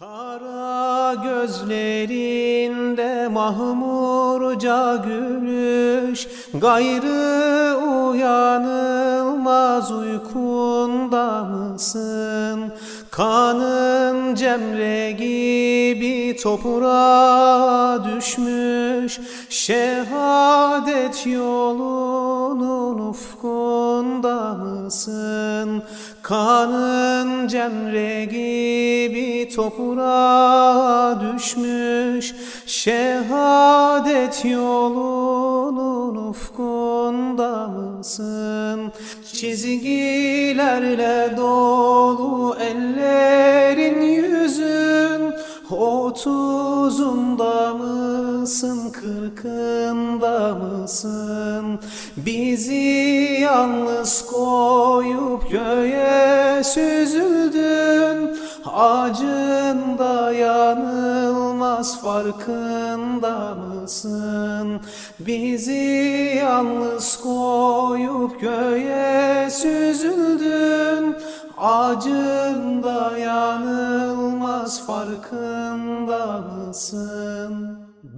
Kara gözlerinde mahmurca gülüş, gayrı uyanılmaz uykunda mısın? Kanın cemre gibi toprağa düşmüş, şehadet yolunun ufkunda mısın? Kanın cemre gibi toprağa düşmüş, şehadet yolunun ufkunda mısın? Çizgilerle dolu ellerin yüzün, otuzunda mısın, kırkında mısın? Bizi yalnız koyup göğe süzüldün, acında yanılmaz farkında mısın? Bizi yalnız koyup göğe süzüldün, acında yanılmaz farkında mısın?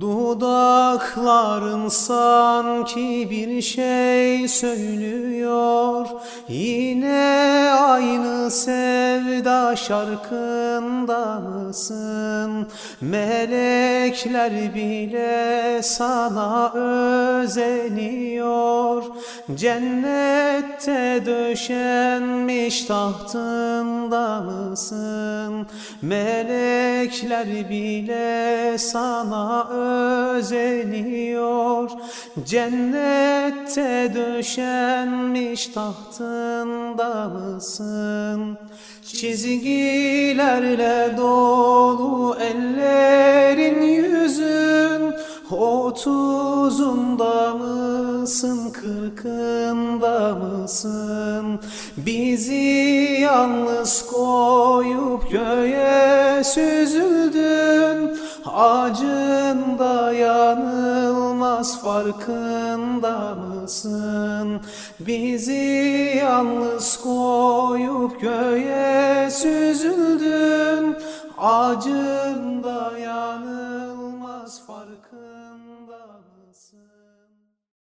Dudakların sanki bir şey söylüyor, yine aynı sevda şarkında mısın? Melekler bile sana özeniyor, cennette döşenmiş tahtında mısın? Melekler bile sana özeniyor, cennette döşenmiş tahtında mısın? Çizgilerle dolu ellerin yüzün, otuzunda mısın, kırkında mısın? Bizi yalnız koyup göğe süzüldün, acında yanılmaz farkında mısın? Bizi yalnız koyup göğe süzüldün, acında